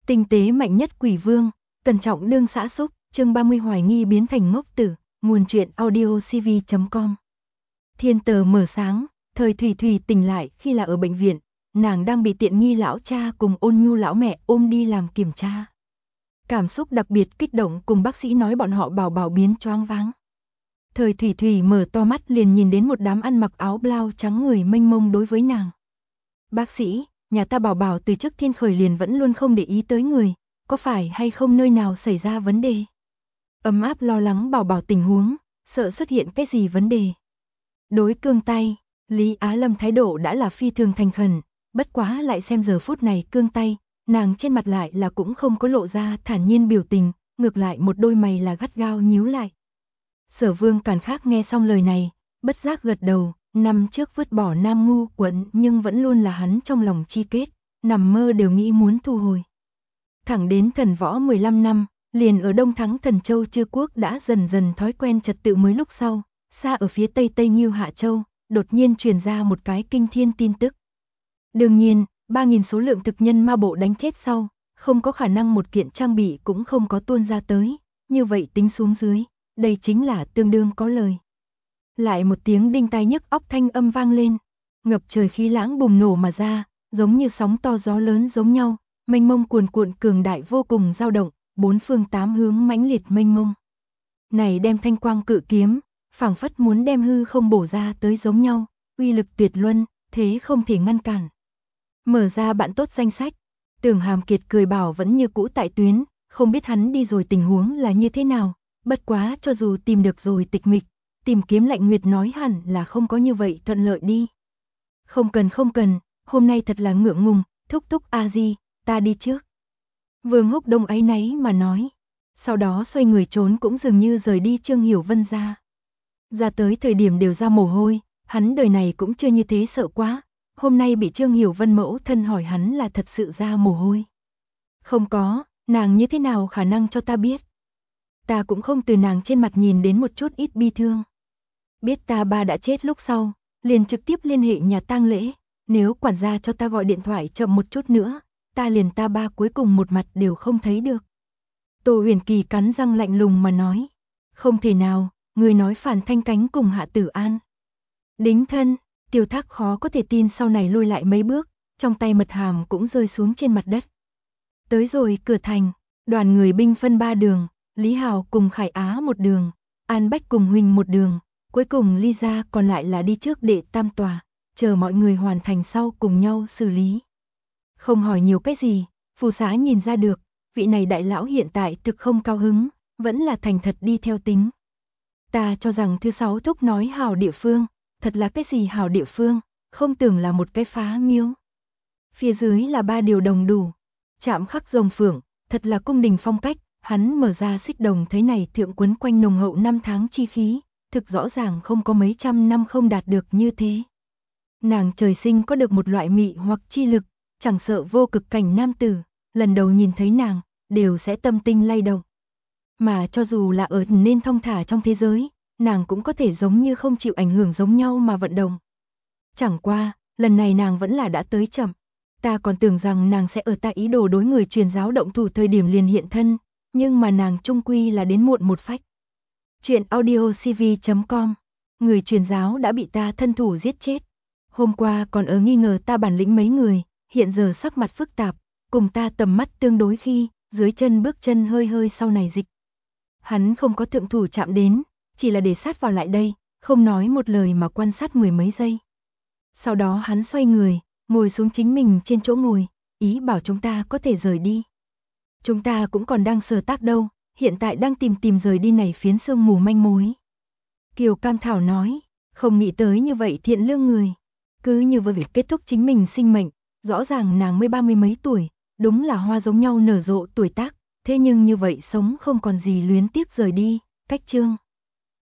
Tinh tế mạnh nhất quỷ vương, cẩn trọng đương xã xúc, chương 30 hoài nghi biến thành ngốc tử, nguồn truyện audio cv.com. Thiên tờ mở sáng, thời Thủy Thủy tỉnh lại khi là ở bệnh viện, nàng đang bị tiện nghi lão cha cùng ôn nhu lão mẹ ôm đi làm kiểm tra. Cảm xúc đặc biệt kích động cùng bác sĩ nói bọn họ bảo bảo biến choáng váng. Thời Thủy Thủy mở to mắt liền nhìn đến một đám ăn mặc áo blau trắng người mênh mông đối với nàng. Bác sĩ, nhà ta bảo bảo từ trước thiên khởi liền vẫn luôn không để ý tới người, có phải hay không nơi nào xảy ra vấn đề? Ấm áp lo lắng bảo bảo tình huống, sợ xuất hiện cái gì vấn đề. Đối cương tay, Lý Á Lâm thái độ đã là phi thường thành khẩn, bất quá lại xem giờ phút này cương tay, nàng trên mặt lại là cũng không có lộ ra thản nhiên biểu tình, ngược lại một đôi mày là gắt gao nhíu lại. Sở Vương Càn Khắc nghe xong lời này, bất giác gật đầu, năm trước vứt bỏ Nam Ngu quận nhưng vẫn luôn là hắn trong lòng chi kết, nằm mơ đều nghĩ muốn thu hồi. Thẳng đến thần võ 15 năm, liền ở Đông Thắng Thần Châu Chư Quốc đã dần dần thói quen trật tự mới lúc sau, xa ở phía Tây Tây Ngưu Hạ Châu, đột nhiên truyền ra một cái kinh thiên tin tức. Đương nhiên, 3.000 số lượng thực nhân ma bộ đánh chết sau, không có khả năng một kiện trang bị cũng không có tuôn ra tới, như vậy tính xuống dưới, đây chính là tương đương có lời. Lại một tiếng đinh tai nhức óc thanh âm vang lên, ngập trời khí lãng bùng nổ mà ra, giống như sóng to gió lớn giống nhau, mênh mông cuồn cuộn cường đại vô cùng dao động, bốn phương tám hướng mãnh liệt mênh mông. Này đem thanh quang cự kiếm, phảng phất muốn đem hư không bổ ra tới giống nhau, uy lực tuyệt luân, thế không thể ngăn cản. Mở ra bạn tốt danh sách, Tưởng Hàm Kiệt cười bảo vẫn như cũ tại tuyến, không biết hắn đi rồi tình huống là như thế nào, bất quá cho dù tìm được rồi tịch mịch, tìm kiếm Lạnh Nguyệt nói hẳn là không có như vậy thuận lợi đi. Không cần, hôm nay thật là ngượng ngùng, thúc thúc a di, ta đi trước. Vương Húc Đông áy náy mà nói, sau đó xoay người trốn cũng dường như rời đi Trương Hiểu Vân ra. Ra tới thời điểm đều ra mồ hôi, hắn đời này cũng chưa như thế sợ quá, hôm nay bị Trương Hiểu Vân mẫu thân hỏi hắn là thật sự ra mồ hôi. Không có, nàng như thế nào khả năng cho ta biết. Ta cũng không từ nàng trên mặt nhìn đến một chút ít bi thương. Biết ta ba đã chết lúc sau, liền trực tiếp liên hệ nhà tang lễ, nếu quản gia cho ta gọi điện thoại chậm một chút nữa, ta liền ta ba cuối cùng một mặt đều không thấy được. Tô Huyền Kỳ cắn răng lạnh lùng mà nói, không thể nào, người nói Phản Thanh Cánh cùng Hạ Tử An. Đính thân, Tiêu Thác khó có thể tin sau này lùi lại mấy bước, trong tay mật hàm cũng rơi xuống trên mặt đất. Tới rồi cửa thành, đoàn người binh phân ba đường, Lý Hào cùng Khải Á một đường, An Bách cùng Huỳnh một đường, cuối cùng Ly Gia còn lại là đi trước đệ tam tòa, chờ mọi người hoàn thành sau cùng nhau xử lý. Không hỏi nhiều cái gì, Phù Xá nhìn ra được, vị này đại lão hiện tại thực không cao hứng, vẫn là thành thật đi theo tính. Ta cho rằng thứ sáu thúc nói hảo địa phương, thật là cái gì hảo địa phương, không tưởng là một cái phá miếu. Phía dưới là ba điều đồng đủ, chạm khắc rồng phượng, thật là cung đình phong cách, hắn mở ra xích đồng thấy này thượng quấn quanh nồng hậu năm tháng chi khí, thực rõ ràng không có mấy trăm năm không đạt được như thế. Nàng trời sinh có được một loại mị hoặc chi lực, chẳng sợ vô cực cảnh nam tử, lần đầu nhìn thấy nàng, đều sẽ tâm tinh lay động. Mà cho dù là ở nên thong thả trong thế giới, nàng cũng có thể giống như không chịu ảnh hưởng giống nhau mà vận động. Chẳng qua, lần này nàng vẫn là đã tới chậm. Ta còn tưởng rằng nàng sẽ ở tại ý đồ đối người truyền giáo động thủ thời điểm liền hiện thân, nhưng mà nàng trung quy là đến muộn một phách. Chuyện audio cv.com. Người truyền giáo đã bị ta thân thủ giết chết. Hôm qua còn ở nghi ngờ ta bản lĩnh mấy người, hiện giờ sắc mặt phức tạp, cùng ta tầm mắt tương đối khi, dưới chân bước chân hơi hơi sau này dịch. Hắn không có thượng thủ chạm đến, chỉ là để sát vào lại đây, không nói một lời mà quan sát mười mấy giây. Sau đó hắn xoay người, ngồi xuống chính mình trên chỗ ngồi, ý bảo chúng ta có thể rời đi. Chúng ta cũng còn đang sờ tác đâu, hiện tại đang tìm rời đi này phiến sương mù manh mối. Kiều Cam Thảo nói, không nghĩ tới như vậy thiện lương người. Cứ như vừa việc kết thúc chính mình sinh mệnh, rõ ràng nàng mới 30 mấy tuổi, đúng là hoa giống nhau nở rộ tuổi tác, thế nhưng như vậy sống không còn gì luyến tiếc rời đi, cách chương.